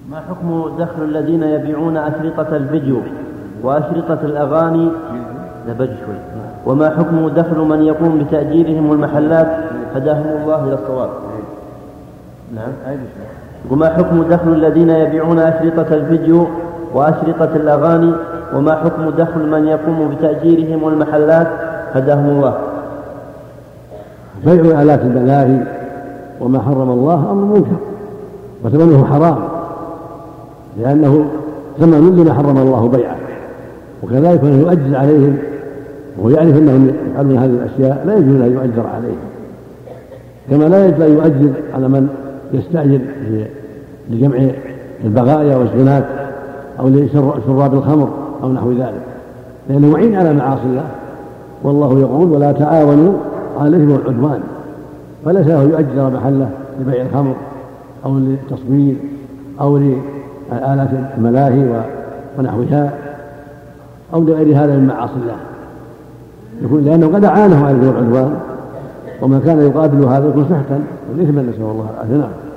ما حكم دخل الذين يبيعون أشرطة الفيديو وأشرطة الأغاني وما حكم دخل من يقوم بتأجيرهم المحلات هداهم الله إلى الصواب؟ نعم. وما حكم دخل الذين يبيعون أشرطة الفيديو وأشرطة الأغاني وما حكم دخل من يقوم بتأجيرهم المحلات هداهم الله؟ بيع آلات الملاهي وما حرم الله أمر منكر وثمنه حرام لأنه ثمن لما حرم الله بيعه، وكذلك أنه يؤجر عليهم وهو يعرف أنهم يفعلون هذه الأشياء لا يجوز أن يؤجر عليهم، كما لا يجوز أن يؤجر على من يستأجر لجمع البغايا والزنات أو لشراب الخمر أو نحو ذلك، لأنه معين على معاصي الله، والله يقول ولا تعاونوا على الإثم والعدوان، فليس له يؤجر محله لبيع الخمر أو للتصوير أو لآلات الملاهي ونحوها أو لغير هذا من معاصي الله، يكون لأنه قد أعانه على الإثم والعدوان، وما كان يقابل هذا يكون سحتا والإثم، نسأل الله العافية.